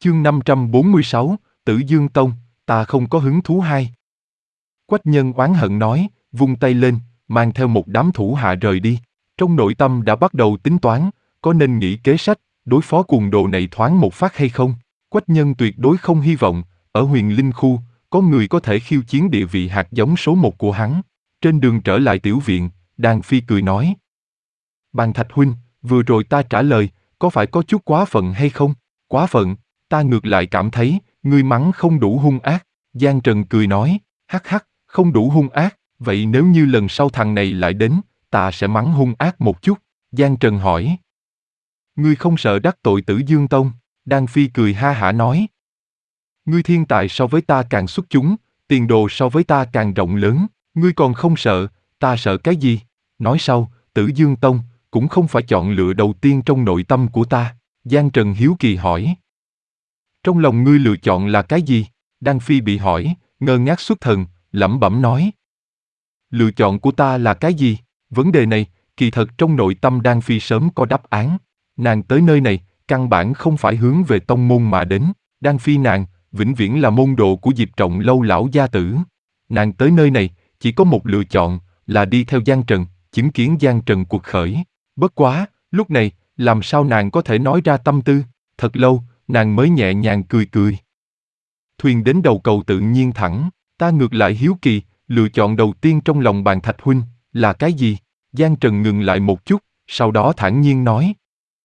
Chương 546, Tử Dương Tông, ta không có hứng thú hai. Quách Nhân oán hận nói, vung tay lên, mang theo một đám thủ hạ rời đi. Trong nội tâm đã bắt đầu tính toán, có nên nghĩ kế sách, đối phó cuồng đồ này thoáng một phát hay không. Quách Nhân tuyệt đối không hy vọng, ở Huyền Linh Khu, có người có thể khiêu chiến địa vị hạt giống số 1 của hắn. Trên đường trở lại tiểu viện, Đan Phi cười nói. Bàn Thạch huynh, vừa rồi ta trả lời, có phải có chút quá phận hay không? Quá phận, ta ngược lại cảm thấy, ngươi mắng không đủ hung ác. Giang Trần cười nói, hắc hắc, không đủ hung ác, vậy nếu như lần sau thằng này lại đến, ta sẽ mắng hung ác một chút. Giang Trần hỏi. Ngươi không sợ đắc tội Tử Dương Tông? Đan Phi cười ha hả nói. Ngươi thiên tài so với ta càng xuất chúng, tiền đồ so với ta càng rộng lớn, ngươi còn không sợ, ta sợ cái gì? Nói sau, Tử Dương Tông cũng không phải chọn lựa đầu tiên trong nội tâm của ta. Giang Trần hiếu kỳ hỏi. Trong lòng ngươi lựa chọn là cái gì? Đan Phi bị hỏi, ngơ ngác xuất thần, lẩm bẩm nói. Lựa chọn của ta là cái gì? Vấn đề này, kỳ thật trong nội tâm Đan Phi sớm có đáp án. Nàng tới nơi này, căn bản không phải hướng về tông môn mà đến. Đan Phi nàng, vĩnh viễn là môn đồ của Diệp Trọng Lâu lão gia tử. Nàng tới nơi này, chỉ có một lựa chọn, là đi theo Giang Trần, chứng kiến Giang Trần cuộc khởi. Bất quá, lúc này, làm sao nàng có thể nói ra tâm tư? Thật lâu, nàng mới nhẹ nhàng cười cười. Thuyền đến đầu cầu tự nhiên thẳng, ta ngược lại hiếu kỳ, lựa chọn đầu tiên trong lòng Bàn Thạch huynh, là cái gì? Giang Trần ngừng lại một chút, sau đó thản nhiên nói.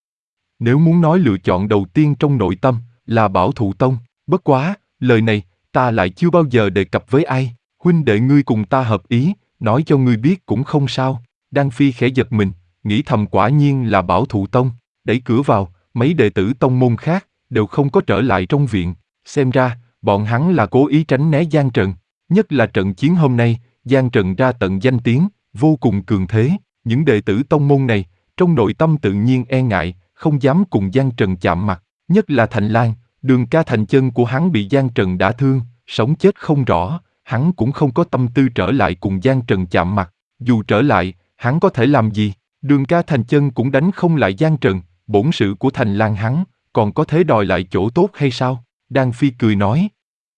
Nếu muốn nói lựa chọn đầu tiên trong nội tâm, là Bảo Thụ Tông, bất quá, lời này, ta lại chưa bao giờ đề cập với ai, huynh đệ ngươi cùng ta hợp ý, nói cho ngươi biết cũng không sao. Đan Phi khẽ giật mình, nghĩ thầm quả nhiên là Bảo Thụ Tông, đẩy cửa vào, mấy đệ tử tông môn khác, đều không có trở lại trong viện, xem ra, bọn hắn là cố ý tránh né Giang Trần, nhất là trận chiến hôm nay, Giang Trần ra tận danh tiếng, vô cùng cường thế, những đệ tử tông môn này, trong nội tâm tự nhiên e ngại, không dám cùng Giang Trần chạm mặt, nhất là Thành Lan, Đường ca thành chân của hắn bị Giang Trần đả thương, sống chết không rõ, hắn cũng không có tâm tư trở lại cùng Giang Trần chạm mặt, dù trở lại, hắn có thể làm gì, Đường ca thành chân cũng đánh không lại Giang Trần, bổn sự của Thành Lan hắn, còn có thể đòi lại chỗ tốt hay sao? Đan Phi cười nói.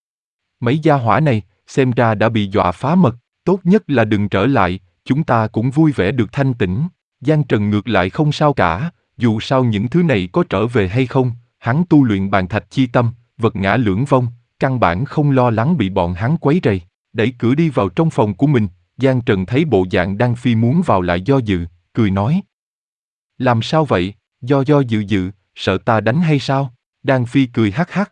Mấy gia hỏa này, xem ra đã bị dọa phá mật, tốt nhất là đừng trở lại, chúng ta cũng vui vẻ được thanh tĩnh. Giang Trần ngược lại không sao cả, dù sao những thứ này có trở về hay không, hắn tu luyện bàn thạch chi tâm, vật ngã lưỡng vong, căn bản không lo lắng bị bọn hắn quấy rầy. Đẩy cửa đi vào trong phòng của mình, Giang Trần thấy bộ dạng Đan Phi muốn vào lại do dự, cười nói. Làm sao vậy, do dự, sợ ta đánh hay sao? Đan Phi cười hắc hắc.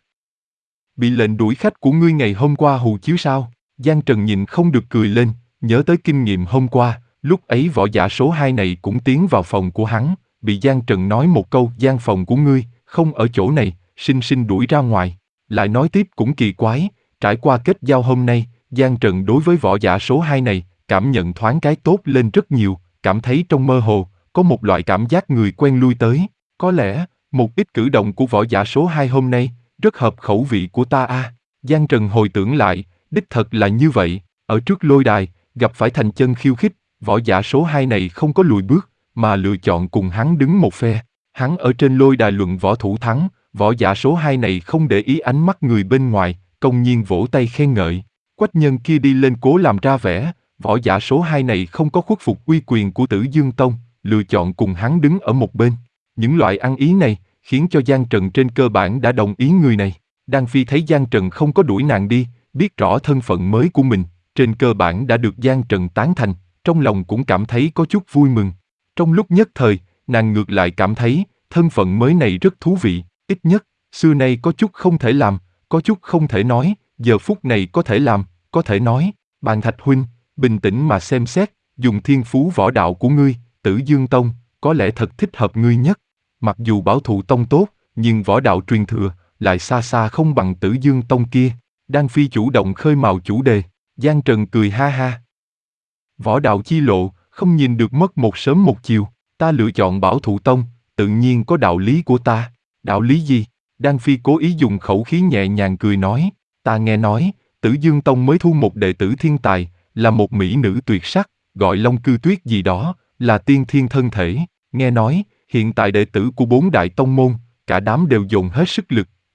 Bị lệnh đuổi khách của ngươi ngày hôm qua hù chiếu sao? Giang Trần nhìn không được cười lên, nhớ tới kinh nghiệm hôm qua, lúc ấy võ giả số 2 này cũng tiến vào phòng của hắn, bị Giang Trần nói một câu gian phòng của ngươi, không ở chỗ này, sinh sinh đuổi ra ngoài. Lại nói tiếp cũng kỳ quái, trải qua kết giao hôm nay, Giang Trần đối với võ giả số 2 này, cảm nhận thoáng cái tốt lên rất nhiều, cảm thấy trong mơ hồ, có một loại cảm giác người quen lui tới. Có lẽ, một ít cử động của võ giả số 2 hôm nay, rất hợp khẩu vị của ta a. Giang Trần hồi tưởng lại, đích thật là như vậy, ở trước lôi đài, gặp phải Thành Chân khiêu khích, võ giả số 2 này không có lùi bước, mà lựa chọn cùng hắn đứng một phe. Hắn ở trên lôi đài luận võ thủ thắng, võ giả số 2 này không để ý ánh mắt người bên ngoài, công nhiên vỗ tay khen ngợi. Quách Nhân kia đi lên cố làm ra vẻ, võ giả số 2 này không có khuất phục uy quyền của Tử Dương Tông, lựa chọn cùng hắn đứng ở một bên. Những loại ăn ý này, khiến cho Giang Trần trên cơ bản đã đồng ý người này. Đan Phi thấy Giang Trần không có đuổi nàng đi, biết rõ thân phận mới của mình, trên cơ bản đã được Giang Trần tán thành, trong lòng cũng cảm thấy có chút vui mừng. Trong lúc nhất thời, nàng ngược lại cảm thấy, thân phận mới này rất thú vị, ít nhất, xưa nay có chút không thể làm, có chút không thể nói, giờ phút này có thể làm, có thể nói. Bàn Thạch huynh, bình tĩnh mà xem xét, dùng thiên phú võ đạo của ngươi, Tử Dương Tông, có lẽ thật thích hợp ngươi nhất. Mặc dù Bảo Thụ Tông tốt, nhưng võ đạo truyền thừa, lại xa xa không bằng Tử Dương Tông kia. Đan Phi chủ động khơi mào chủ đề, Giang Trần cười ha ha. Võ đạo chi lộ, không nhìn được mất một sớm một chiều, ta lựa chọn Bảo Thụ Tông, tự nhiên có đạo lý của ta. Đạo lý gì? Đan Phi cố ý dùng khẩu khí nhẹ nhàng cười nói, ta nghe nói, Tử Dương Tông mới thu một đệ tử thiên tài, là một mỹ nữ tuyệt sắc, gọi Long Cư Tuyết gì đó, là tiên thiên thân thể, nghe nói, hiện tại đệ tử của 4 đại tông môn, cả đám đều dồn hết sức lực,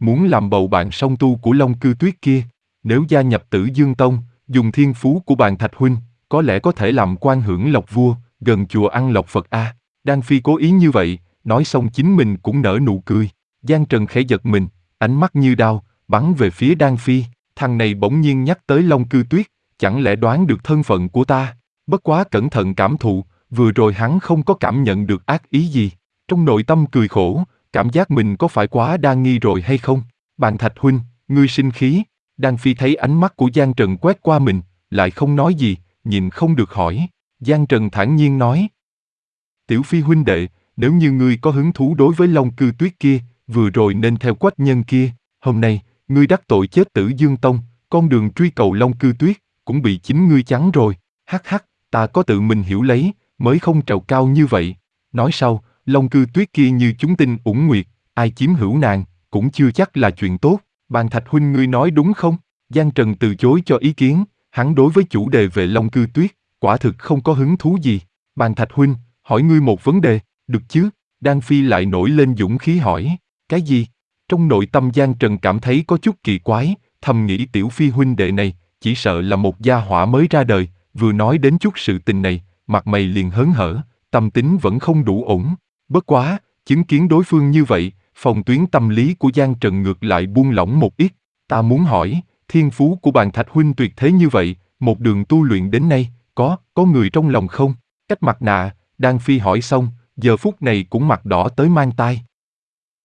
muốn làm bầu bạn song tu của Long Cư Tuyết kia. Nếu gia nhập Tử Dương Tông, dùng thiên phú của Bàn Thạch huynh, có lẽ có thể làm quan hưởng lộc vua, gần chùa ăn lộc Phật a. Đan Phi cố ý như vậy, nói xong chính mình cũng nở nụ cười. Giang Trần khẽ giật mình, ánh mắt như đao, bắn về phía Đan Phi. Thằng này bỗng nhiên nhắc tới Long Cư Tuyết, chẳng lẽ đoán được thân phận của ta? Bất quá cẩn thận cảm thụ, vừa rồi hắn không có cảm nhận được ác ý gì. Trong nội tâm cười khổ, cảm giác mình có phải quá đa nghi rồi hay không? Bàn Thạch huynh, ngươi sinh khí. Đan Phi thấy ánh mắt của Giang Trần quét qua mình, lại không nói gì, nhìn không được hỏi. Giang Trần thản nhiên nói. Tiểu Phi huynh đệ, nếu như ngươi có hứng thú đối với Long Cư Tuyết kia, vừa rồi nên theo Quách nhân kia. Hôm nay, ngươi đắc tội chết Tử Dương Tông, con đường truy cầu Long Cư Tuyết, cũng bị chính ngươi chắn rồi. Hắc hắc, ta có tự mình hiểu lấy, mới không trèo cao như vậy. Nói sau, Long Cư Tuyết kia như chúng tinh ủng nguyệt, ai chiếm hữu nàng, cũng chưa chắc là chuyện tốt. Bàn Thạch huynh ngươi nói đúng không? Giang Trần từ chối cho ý kiến, hắn đối với chủ đề về Long Cư Tuyết, quả thực không có hứng thú gì. Bàn Thạch huynh, hỏi ngươi một vấn đề, được chứ? Đan Phi lại nổi lên dũng khí hỏi, cái gì? Trong nội tâm Giang Trần cảm thấy có chút kỳ quái, thầm nghĩ Tiểu Phi huynh đệ này, chỉ sợ là một gia hỏa mới ra đời, vừa nói đến chút sự tình này, mặt mày liền hớn hở, tâm tính vẫn không đủ ổn. Bất quá, chứng kiến đối phương như vậy, phòng tuyến tâm lý của Giang Trần ngược lại buông lỏng một ít. Ta muốn hỏi, thiên phú của Bàn Thạch huynh tuyệt thế như vậy, một đường tu luyện đến nay, có người trong lòng không? Cách mặt nạ, Đan Phi hỏi xong, giờ phút này cũng mặt đỏ tới mang tai.